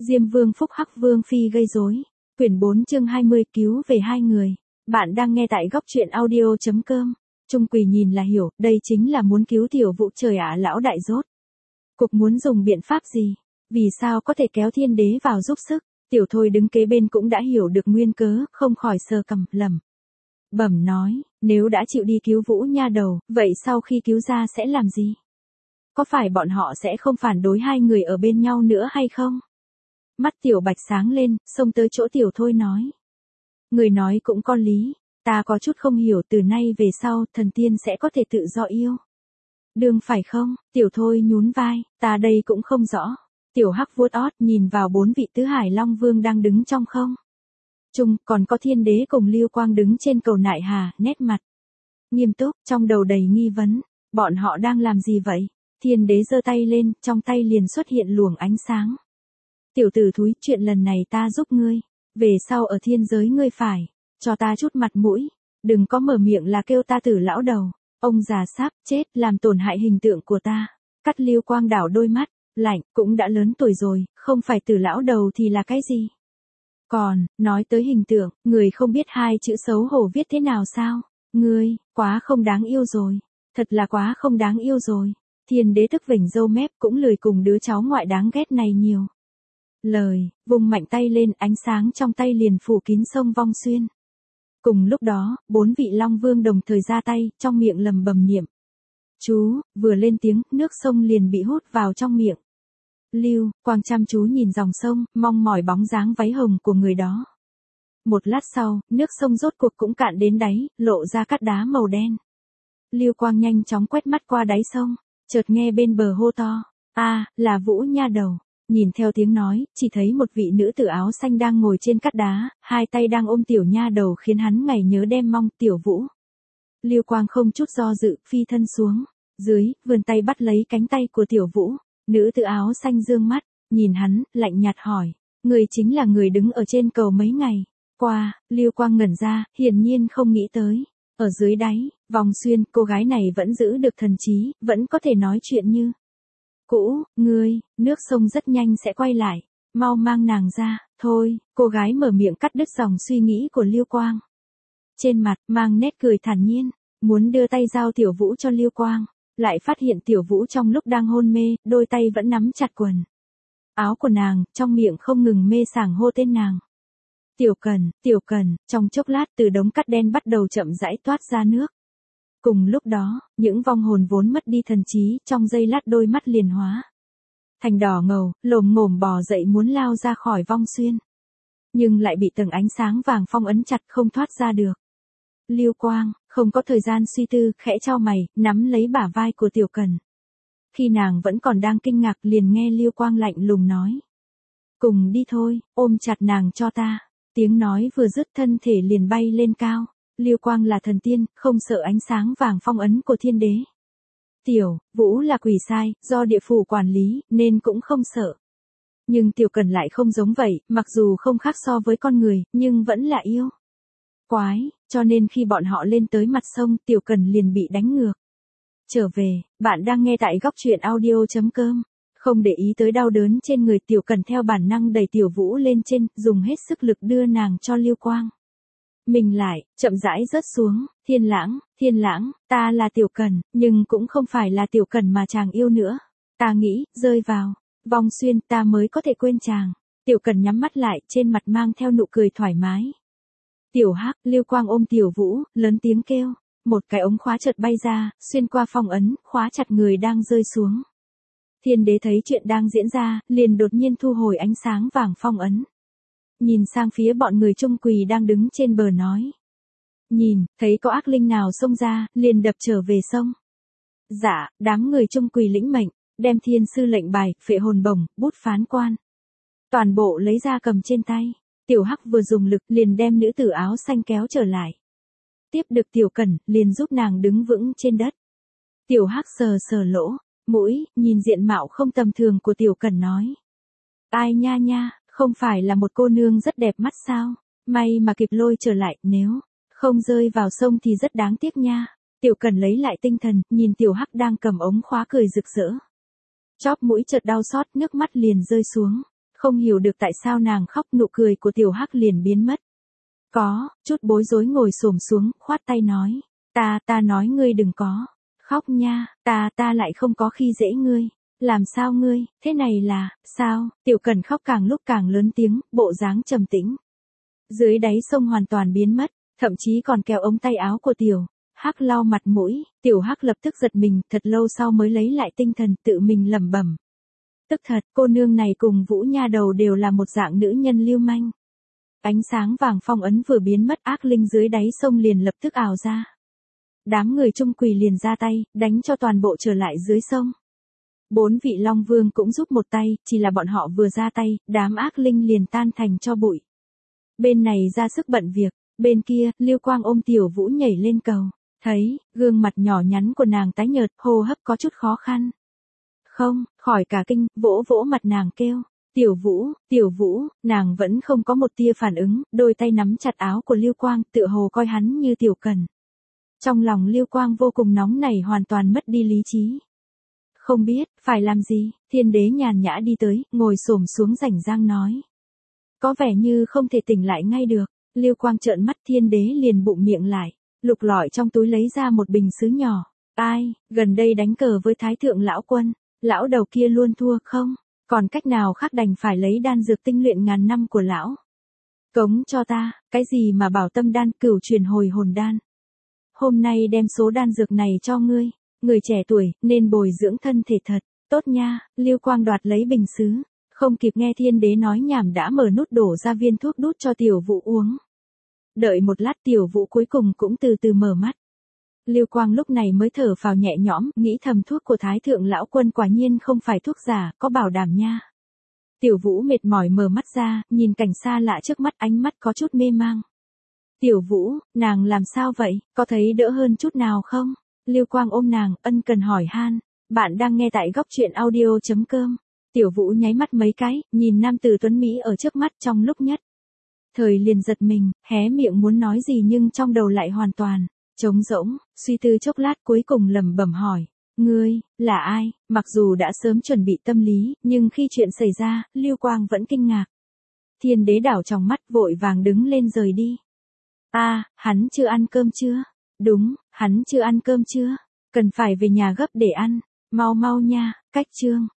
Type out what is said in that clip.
Diêm Vương phúc hắc Vương phi gây rối. Quyển 4 chương 20 cứu về hai người. Bạn đang nghe tại góc truyện audio.com. Trung Quỳ nhìn là hiểu, đây chính là muốn cứu Tiểu Vũ trời ạ lão đại rốt. Cục muốn dùng biện pháp gì? Vì sao có thể kéo Thiên Đế vào giúp sức? Tiểu Thôi đứng kế bên cũng đã hiểu được nguyên cớ, không khỏi sờ cằm, lẩm bẩm nói, nếu đã chịu đi cứu Vũ nha đầu, vậy sau khi cứu ra sẽ làm gì? Có phải bọn họ sẽ không phản đối hai người ở bên nhau nữa hay không? Mắt Tiểu Bạch sáng lên, xông tới chỗ Tiểu Thôi nói. Người nói cũng có lý, ta có chút không hiểu từ nay về sau thần tiên sẽ có thể tự do yêu. Đương phải không? Tiểu Thôi nhún vai, ta đây cũng không rõ. Tiểu Hắc vuốt ót nhìn vào 4 vị tứ hải long vương đang đứng trong không. Trung còn có Thiên Đế cùng Lưu Quang đứng trên cầu nại hà, nét mặt nghiêm túc, trong đầu đầy nghi vấn. Bọn họ đang làm gì vậy? Thiên Đế giơ tay lên, trong tay liền xuất hiện luồng ánh sáng. Tiểu tử thúi, chuyện lần này ta giúp ngươi. Về sau ở thiên giới ngươi phải cho ta chút mặt mũi. Đừng có mở miệng là kêu ta Tử lão đầu. Ông già sắp chết làm tổn hại hình tượng của ta. Cắt Lưu Quang đảo đôi mắt, lạnh, cũng đã lớn tuổi rồi, không phải Tử lão đầu thì là cái gì? Còn, nói tới hình tượng, người không biết hai chữ xấu hổ viết thế nào sao? Ngươi, quá không đáng yêu rồi. Thật là quá không đáng yêu rồi. Thiên Đế tức vểnh râu mép cũng lười cùng đứa cháu ngoại đáng ghét này nhiều lời, vùng mạnh tay lên, ánh sáng trong tay liền phủ kín sông Vong Xuyên. Cùng lúc đó, 4 vị long vương đồng thời ra tay, trong miệng lầm bầm niệm. Chú, vừa lên tiếng, nước sông liền bị hút vào trong miệng. Lưu Quang chăm chú nhìn dòng sông, mong mỏi bóng dáng váy hồng của người đó. Một lát sau, nước sông rốt cuộc cũng cạn đến đáy, lộ ra cát đá màu đen. Lưu Quang nhanh chóng quét mắt qua đáy sông, chợt nghe bên bờ hô to. Là Vũ nha đầu. Nhìn theo tiếng nói, chỉ thấy một vị nữ tử áo xanh đang ngồi trên cát đá, hai tay đang ôm tiểu nha đầu khiến hắn ngày nhớ đêm mong. Tiểu Vũ. Lưu Quang không chút do dự, phi thân xuống dưới, vươn tay bắt lấy cánh tay của Tiểu Vũ. Nữ tử áo xanh dương mắt, nhìn hắn, lạnh nhạt hỏi. Người chính là người đứng ở trên cầu mấy ngày qua? Lưu Quang ngẩn ra, hiển nhiên không nghĩ tới. Ở dưới đáy, Vong Xuyên, cô gái này vẫn giữ được thần trí, vẫn có thể nói chuyện như cũ. Ngươi, nước sông rất nhanh sẽ quay lại, mau mang nàng ra. Thôi, cô gái mở miệng cắt đứt dòng suy nghĩ của Lưu Quang. Trên mặt, mang nét cười thản nhiên, muốn đưa tay giao Tiểu Vũ cho Lưu Quang, lại phát hiện Tiểu Vũ trong lúc đang hôn mê, đôi tay vẫn nắm chặt quần áo của nàng, trong miệng không ngừng mê sảng hô tên nàng. Tiểu Cần, trong chốc lát từ đống cát đen bắt đầu chậm rãi toát ra nước. Cùng lúc đó, những vong hồn vốn mất đi thần trí, trong giây lát đôi mắt liền hóa thành đỏ ngầu, lồm ngồm bò dậy muốn lao ra khỏi Vong Xuyên. Nhưng lại bị tầng ánh sáng vàng phong ấn chặt không thoát ra được. Lưu Quang, không có thời gian suy tư, khẽ chau mày, nắm lấy bả vai của Tiểu Cần. Khi nàng vẫn còn đang kinh ngạc liền nghe Lưu Quang lạnh lùng nói. Cùng đi thôi, ôm chặt nàng cho ta. Tiếng nói vừa dứt thân thể liền bay lên cao. Lưu Quang là thần tiên, không sợ ánh sáng vàng phong ấn của Thiên Đế. Tiểu Vũ là quỷ sai, do địa phủ quản lý, nên cũng không sợ. Nhưng Tiểu Cần lại không giống vậy, mặc dù không khác so với con người, nhưng vẫn là yêu quái, cho nên khi bọn họ lên tới mặt sông, Tiểu Cần liền bị đánh ngược trở về. Bạn đang nghe tại góc truyện audio.com. Không để ý tới đau đớn trên người, Tiểu Cần theo bản năng đẩy Tiểu Vũ lên trên, dùng hết sức lực đưa nàng cho Lưu Quang. Mình lại, chậm rãi rớt xuống. Thiên lãng, ta là Tiểu Cần, nhưng cũng không phải là Tiểu Cần mà chàng yêu nữa. Ta nghĩ, rơi vào Vong Xuyên ta mới có thể quên chàng. Tiểu Cần nhắm mắt lại, trên mặt mang theo nụ cười thoải mái. Tiểu Hắc, Lưu Quang ôm Tiểu Vũ, lớn tiếng kêu. Một cái ống khóa chợt bay ra, xuyên qua phong ấn, khóa chặt người đang rơi xuống. Thiên Đế thấy chuyện đang diễn ra, liền đột nhiên thu hồi ánh sáng vàng phong ấn. Nhìn sang phía bọn người Trung Quỳ đang đứng trên bờ nói. Nhìn, thấy có ác linh nào xông ra, liền đập trở về sông. Dạ, đám người Trung Quỳ lĩnh mệnh, đem thiên sư lệnh bài, phệ hồn bổng, bút phán quan. Toàn bộ lấy ra cầm trên tay. Tiểu Hắc vừa dùng lực liền đem nữ tử áo xanh kéo trở lại. Tiếp được Tiểu Cần, liền giúp nàng đứng vững trên đất. Tiểu Hắc sờ sờ lỗ mũi, nhìn diện mạo không tầm thường của Tiểu Cần nói. Ai nha, không phải là một cô nương rất đẹp mắt sao? May mà kịp lôi trở lại, nếu không rơi vào sông thì rất đáng tiếc nha. Tiểu Cần lấy lại tinh thần, nhìn Tiểu Hắc đang cầm ống khóa cười rực rỡ. Chóp mũi chợt đau xót, nước mắt liền rơi xuống. Không hiểu được tại sao nàng khóc, nụ cười của tiểu hắc liền biến mất. Có, chút bối rối ngồi xổm xuống, khoát tay nói. Ta nói ngươi đừng có. Khóc nha, ta lại không có khi dễ ngươi. Làm sao ngươi, thế này là, sao? Tiểu Cần khóc càng lúc càng lớn tiếng, bộ dáng trầm tĩnh. Dưới đáy sông hoàn toàn biến mất, thậm chí còn kéo ống tay áo của tiểu hắc lau mặt mũi, tiểu hắc lập tức giật mình, thật lâu sau mới lấy lại tinh thần, tự mình lẩm bẩm. Tức thật, cô nương này cùng Vũ nha đầu đều là một dạng nữ nhân lưu manh. Ánh sáng vàng phong ấn vừa biến mất, ác linh dưới đáy sông liền lập tức ào ra. Đám người Trung Quỳ liền ra tay, đánh cho toàn bộ trở lại dưới sông. 4 vị Long Vương cũng giúp một tay, chỉ là bọn họ vừa ra tay, đám ác linh liền tan thành cho bụi. Bên này ra sức bận việc, bên kia, Lưu Quang ôm Tiểu Vũ nhảy lên cầu, thấy, gương mặt nhỏ nhắn của nàng tái nhợt, hô hấp có chút khó khăn. Không, khỏi cả kinh, vỗ vỗ mặt nàng kêu. Tiểu Vũ, nàng vẫn không có một tia phản ứng, đôi tay nắm chặt áo của Lưu Quang, tựa hồ coi hắn như Tiểu Cần. Trong lòng Lưu Quang vô cùng nóng nảy, hoàn toàn mất đi lý trí. Không biết, phải làm gì, Thiên Đế nhàn nhã đi tới, ngồi xổm xuống rảnh rang nói. Có vẻ như không thể tỉnh lại ngay được, Lưu Quang trợn mắt, Thiên Đế liền bụng miệng lại, lục lọi trong túi lấy ra một bình sứ nhỏ. Ai, gần đây đánh cờ với Thái Thượng Lão Quân, lão đầu kia luôn thua không? Còn cách nào khác đành phải lấy đan dược tinh luyện ngàn năm của lão. Cống cho ta, cái gì mà bảo tâm đan, cửu truyền hồi hồn đan. Hôm nay đem số đan dược này cho ngươi, người trẻ tuổi, nên bồi dưỡng thân thể thật, tốt nha, Lưu Quang đoạt lấy bình sứ, không kịp nghe Thiên Đế nói nhảm đã mở nút đổ ra viên thuốc đút cho Tiểu Vũ uống. Đợi một lát Tiểu Vũ cuối cùng cũng từ từ mở mắt. Lưu Quang lúc này mới thở phào nhẹ nhõm, nghĩ thầm thuốc của Thái Thượng Lão Quân quả nhiên không phải thuốc giả, có bảo đảm nha. Tiểu Vũ mệt mỏi mở mắt ra, nhìn cảnh xa lạ trước mắt, ánh mắt có chút mê mang. Tiểu Vũ, nàng làm sao vậy, có thấy đỡ hơn chút nào không? Lưu Quang ôm nàng, ân cần hỏi han. Bạn đang nghe tại góc truyện audio.com. Tiểu Vũ nháy mắt mấy cái, nhìn nam tử tuấn Mỹ ở trước mắt trong lúc nhất thời liền giật mình, hé miệng muốn nói gì nhưng trong đầu lại hoàn toàn trống rỗng, suy tư chốc lát cuối cùng lẩm bẩm hỏi. Ngươi, là ai? Mặc dù đã sớm chuẩn bị tâm lý, nhưng khi chuyện xảy ra, Lưu Quang vẫn kinh ngạc. Thiên Đế đảo trong mắt vội vàng đứng lên rời đi. Hắn chưa ăn cơm chưa? Đúng, hắn chưa ăn cơm chưa? Cần phải về nhà gấp để ăn. Mau mau nha, cách chương.